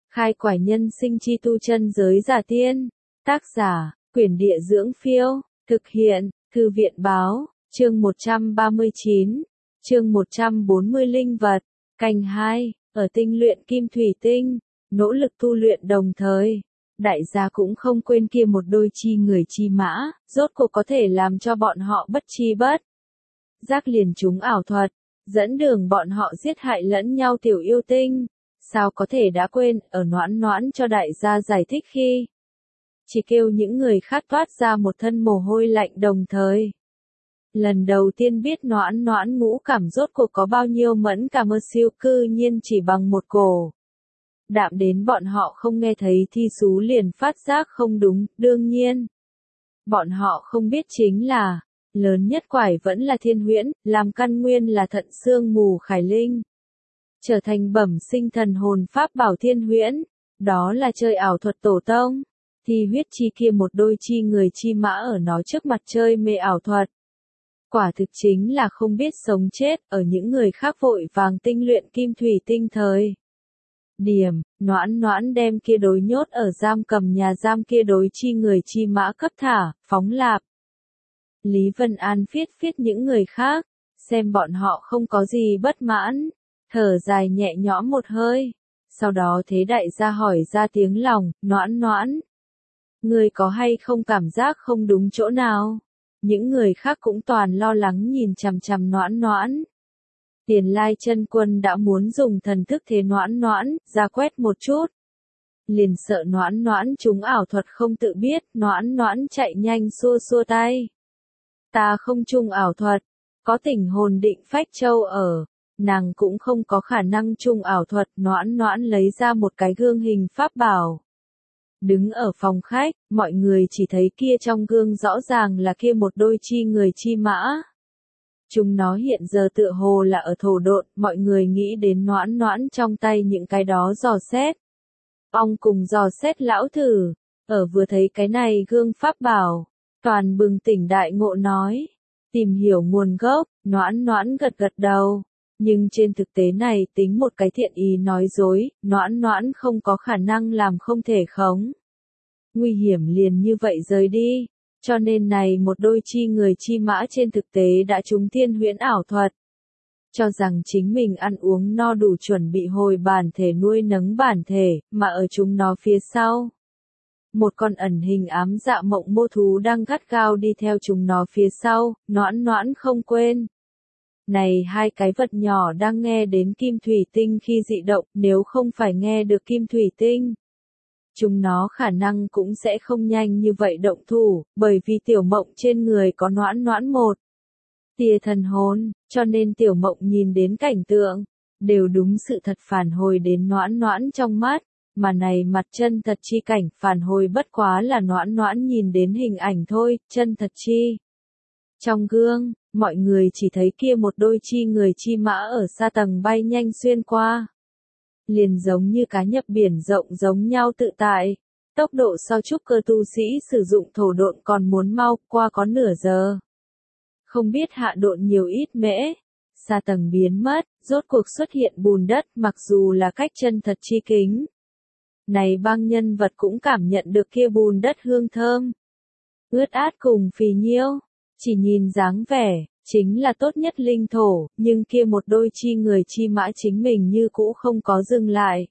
Khai quải nhân sinh chi tu chân giới giả tiên. Tác giả, Quyển Địa Dưỡng Phiêu. Thực hiện, Thư viện Báo. Chương 139. Chương 140 Linh vật. Canh 2. Ở tinh luyện kim thủy tinh. Nỗ lực tu luyện đồng thời. Đại gia cũng không quên kia một đôi chi người chi mã, rốt cuộc có thể làm cho bọn họ bất chi bất giác liền chúng ảo thuật, dẫn đường bọn họ giết hại lẫn nhau tiểu yêu tinh. Sao có thể đã quên, ở Noãn Noãn cho đại gia giải thích khi chỉ kêu những người khác toát ra một thân mồ hôi lạnh đồng thời. Lần đầu tiên biết Noãn Noãn ngũ cảm rốt cuộc có bao nhiêu mẫn cảm siêu cư nhiên chỉ bằng một cổ. Đạm đến bọn họ không nghe thấy thi xú liền phát giác không đúng, đương nhiên. Bọn họ không biết chính là, lớn nhất quải vẫn là thiên huyễn, làm căn nguyên là thận xương mù khải linh. Trở thành bẩm sinh thần hồn pháp bảo thiên huyễn, đó là chơi ảo thuật tổ tông. Thi huyết chi kia một đôi chi người chi mã ở nó trước mặt chơi mê ảo thuật. Quả thực chính là không biết sống chết, ở những người khác vội vàng tinh luyện kim thủy tinh thời. Điểm, Noãn Noãn đem kia đối nhốt ở giam cầm nhà giam kia đối chi người chi mã cấp thả, phóng lạp. Lý Vân An phiết những người khác, xem bọn họ không có gì bất mãn, thở dài nhẹ nhõm một hơi. Sau đó thế đại gia hỏi ra tiếng lòng, Noãn Noãn. Người có hay không cảm giác không đúng chỗ nào? Những người khác cũng toàn lo lắng nhìn chằm chằm Noãn Noãn. Tiền Lai chân quân đã muốn dùng thần thức thế Noãn Noãn, ra quét một chút. Liền sợ Noãn Noãn chúng ảo thuật không tự biết, Noãn Noãn chạy nhanh xua tay. Ta không chung ảo thuật, có tỉnh hồn định phách châu ở, nàng cũng không có khả năng chung ảo thuật. Noãn Noãn lấy ra một cái gương hình pháp bảo. Đứng ở phòng khách, mọi người chỉ thấy kia trong gương rõ ràng là kia một đôi chi người chi mã. Chúng nó hiện giờ tựa hồ là ở thổ độn, mọi người nghĩ đến Noãn Noãn trong tay những cái đó dò xét. Ông cùng dò xét lão thử, ở vừa thấy cái này gương pháp bảo, toàn bừng tỉnh đại ngộ nói. Tìm hiểu nguồn gốc, Noãn Noãn gật đầu. Nhưng trên thực tế này tính một cái thiện ý nói dối, Noãn Noãn không có khả năng làm không thể khống. Nguy hiểm liền như vậy rời đi. Cho nên này một đôi chi người chi mã trên thực tế đã trúng thiên huyễn ảo thuật. Cho rằng chính mình ăn uống no đủ chuẩn bị hồi bản thể nuôi nấng bản thể, mà ở chúng nó phía sau. Một con ẩn hình ám dạ mộng mô thú đang gắt gao đi theo chúng nó phía sau, Noãn Noãn không quên. Này hai cái vật nhỏ đang nghe đến kim thủy tinh khi dị động, nếu không phải nghe được kim thủy tinh. Chúng nó khả năng cũng sẽ không nhanh như vậy động thủ, bởi vì tiểu mộng trên người có Noãn Noãn một tia thần hồn, cho nên tiểu mộng nhìn đến cảnh tượng, đều đúng sự thật phản hồi đến Noãn Noãn trong mắt, mà này mặt chân thật chi cảnh phản hồi bất quá là Noãn Noãn nhìn đến hình ảnh thôi, chân thật chi. Trong gương, mọi người chỉ thấy kia một đôi chi người chi mã ở xa tầng bay nhanh xuyên qua. Liền giống như cá nhập biển rộng giống nhau tự tại. Tốc độ so trúc cơ tu sĩ sử dụng thổ độn còn muốn mau, qua có nửa giờ. Không biết hạ độn nhiều ít mễ. Xa tầng biến mất, rốt cuộc xuất hiện bùn đất mặc dù là cách chân thật chi kính. Này băng nhân vật cũng cảm nhận được kia bùn đất hương thơm. Ướt át cùng phì nhiêu. Chỉ nhìn dáng vẻ, chính là tốt nhất linh thổ, nhưng kia một đôi chi người chi mã chính mình như cũ không có dừng lại.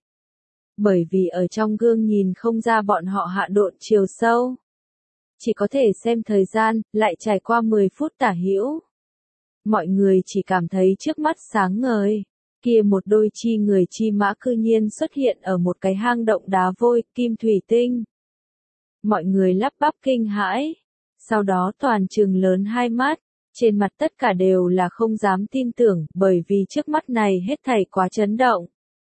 Bởi vì ở trong gương nhìn không ra bọn họ hạ độn chiều sâu. Chỉ có thể xem thời gian, lại trải qua 10 phút tả hữu. Mọi người chỉ cảm thấy trước mắt sáng ngời. Kia một đôi chi người chi mã cư nhiên xuất hiện ở một cái hang động đá vôi, kim thủy tinh. Mọi người lắp bắp kinh hãi. Sau đó toàn trừng lớn hai mắt, trên mặt tất cả đều là không dám tin tưởng, bởi vì trước mắt này hết thảy quá chấn động.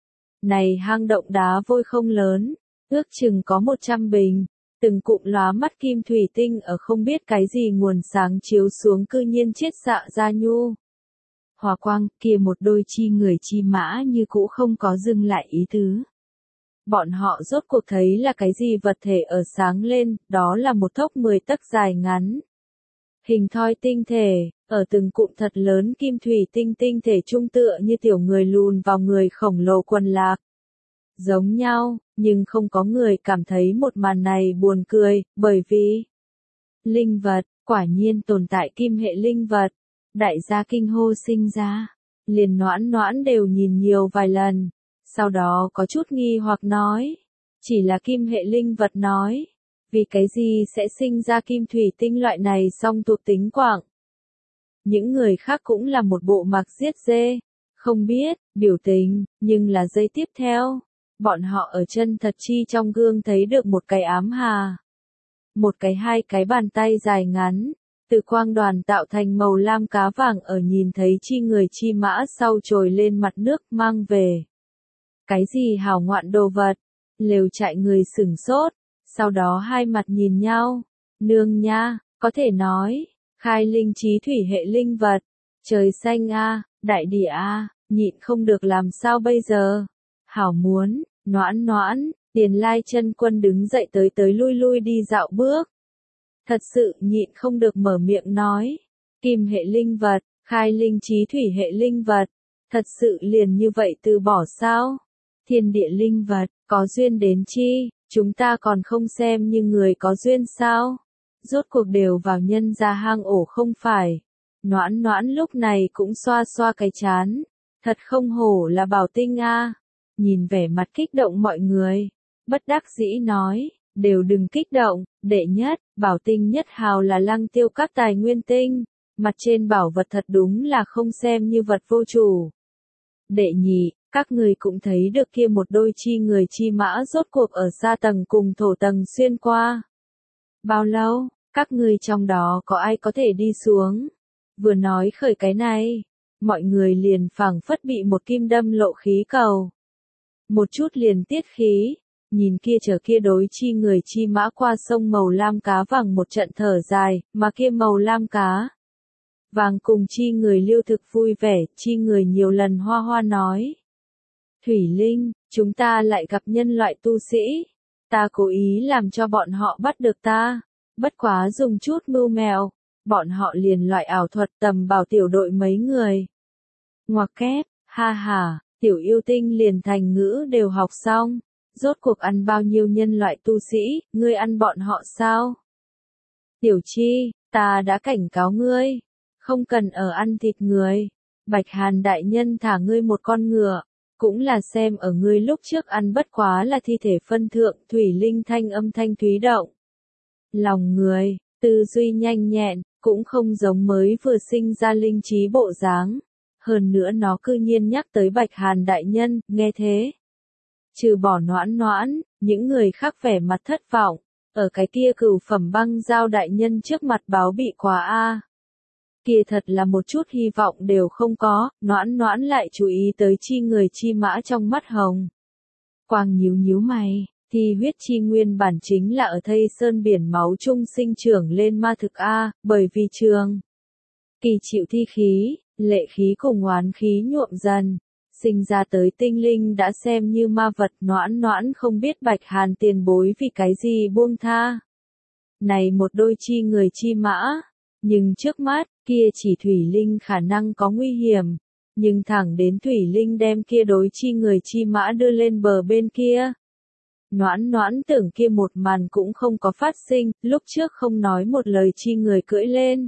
Này hang động đá vôi không lớn, ước chừng có 100 bình, từng cụm lóa mắt kim thủy tinh ở không biết cái gì nguồn sáng chiếu xuống cư nhiên chiết xạ ra nhu. Hòa quang, kia một đôi chi người chi mã như cũ không có dừng lại ý tứ. Bọn họ rốt cuộc thấy là cái gì vật thể ở sáng lên, đó là một thốc 10 tấc dài ngắn. Hình thoi tinh thể, ở từng cụm thật lớn kim thủy tinh tinh thể trung tựa như tiểu người lùn vào người khổng lồ quần lạc. giống nhau, nhưng không có người cảm thấy một màn này buồn cười, bởi vì linh vật, quả nhiên tồn tại kim hệ linh vật. Đại gia kinh hô sinh ra, liền Noãn Noãn đều nhìn nhiều vài lần, sau đó có chút nghi hoặc nói, chỉ là kim hệ linh vật nói, vì cái gì sẽ sinh ra kim thủy tinh loại này song thuộc tính quảng. Những người khác cũng là một bộ mặc giết dê, không biết, biểu tình, nhưng là giây tiếp theo, bọn họ ở chân thật chi trong gương thấy được một cái ám hà. Một cái hai cái bàn tay dài ngắn, từ quang đoàn tạo thành màu lam cá vàng ở nhìn thấy chi người chi mã sau trồi lên mặt nước mang về. Cái gì hào ngoạn đồ vật, lều trại người sửng sốt, sau đó hai mặt nhìn nhau, nương nha, có thể nói, khai linh trí thủy hệ linh vật, trời xanh a, đại địa a, nhịn không được làm sao bây giờ, hảo muốn, Noãn Noãn, Tiền Lai chân quân đứng dậy tới lui lui đi dạo bước. Thật sự nhịn không được mở miệng nói, kim hệ linh vật, khai linh trí thủy hệ linh vật, thật sự liền như vậy từ bỏ sao? Thiên địa linh vật, có duyên đến chi, chúng ta còn không xem như người có duyên sao? Rốt cuộc đều vào nhân ra hang ổ không phải. Noãn Noãn lúc này cũng xoa xoa cái chán, thật không hổ là Bảo Tinh a. Nhìn vẻ mặt kích động mọi người, bất đắc dĩ nói, đều đừng kích động, đệ nhất, Bảo Tinh nhất hào là Lăng Tiêu các tài nguyên tinh, mặt trên bảo vật thật đúng là không xem như vật vô chủ. Đệ nhị, các người cũng thấy được kia một đôi chi người chi mã rốt cuộc ở xa tầng cùng thổ tầng xuyên qua. Bao lâu, các người trong đó có ai có thể đi xuống? Vừa nói khởi cái này, mọi người liền phảng phất bị một kim đâm lộ khí cầu. Một chút liền tiết khí, nhìn kia chờ kia đối chi người chi mã qua sông màu lam cá vàng một trận thở dài, mà kia màu lam cá vàng cùng chi người Liêu thực vui vẻ, chi người nhiều lần hoa hoa nói. Thủy Linh, chúng ta lại gặp nhân loại tu sĩ, ta cố ý làm cho bọn họ bắt được ta, bất quá dùng chút mưu mèo, bọn họ liền loại ảo thuật tầm bảo tiểu đội mấy người. Ngoặc kép, ha ha, tiểu yêu tinh liền thành ngữ đều học xong, rốt cuộc ăn bao nhiêu nhân loại tu sĩ, ngươi ăn bọn họ sao? Tiểu Chi, ta đã cảnh cáo ngươi, không cần ở ăn thịt người, Bạch Hàn đại nhân thả ngươi một con ngựa, cũng là xem ở ngươi lúc trước ăn bất quá là thi thể phân thượng, Thủy Linh thanh âm thanh thúy động. Lòng người, tư duy nhanh nhẹn, cũng không giống mới vừa sinh ra linh trí bộ dáng. Hơn nữa nó cư nhiên nhắc tới Bạch Hàn đại nhân, nghe thế. Trừ bỏ Noãn Noãn, những người khác vẻ mặt thất vọng, ở cái kia cửu phẩm băng giao đại nhân trước mặt báo bị quá a. Kia thật là một chút hy vọng đều không có, Noãn Noãn lại chú ý tới chi người chi mã trong mắt hồng. Quang nhíu nhíu mày, thì huyết chi nguyên bản chính là ở Thây Sơn biển máu chung sinh trưởng lên ma thực a, bởi vì trường kỳ chịu thi khí, lệ khí cùng oán khí nhuộm dần, sinh ra tới tinh linh đã xem như ma vật. Noãn Noãn không biết Bạch Hàn tiền bối vì cái gì buông tha. Này một đôi chi người chi mã, nhưng trước mắt, kia chỉ Thủy Linh khả năng có nguy hiểm, nhưng thẳng đến Thủy Linh đem kia đối chi người chi mã đưa lên bờ bên kia. Noãn Noãn tưởng kia một màn cũng không có phát sinh, lúc trước không nói một lời chi người cưỡi lên.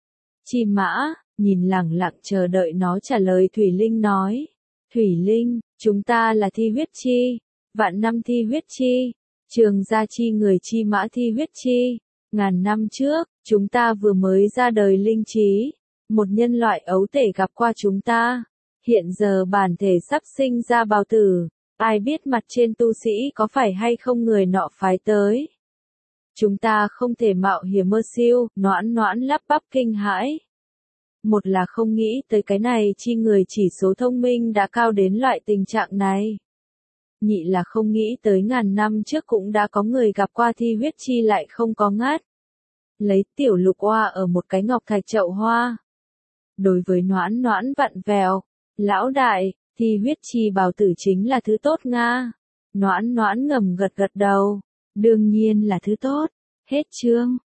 Chi mã, nhìn lẳng lặng chờ đợi nó trả lời. Thủy Linh nói, Thủy Linh, chúng ta là thi huyết chi, vạn năm thi huyết chi, trường gia chi người chi mã thi huyết chi, ngàn năm trước, chúng ta vừa mới ra đời linh trí, một nhân loại ấu thể gặp qua chúng ta, hiện giờ bản thể sắp sinh ra bào tử, ai biết mặt trên tu sĩ có phải hay không người nọ phái tới. Chúng ta không thể mạo hiểm mơ siêu, Noãn Noãn lắp bắp kinh hãi. Một là không nghĩ tới cái này chi người chỉ số thông minh đã cao đến loại tình trạng này. Nhị là không nghĩ tới ngàn năm trước cũng đã có người gặp qua thi huyết chi lại không có ngát. Lấy tiểu lục hoa ở một cái ngọc thạch chậu hoa. Đối với Noãn Noãn vặn vẹo, lão đại, thi huyết chi bào tử chính là thứ tốt nga. Noãn Noãn ngầm gật gật đầu, đương nhiên là thứ tốt, hết chương.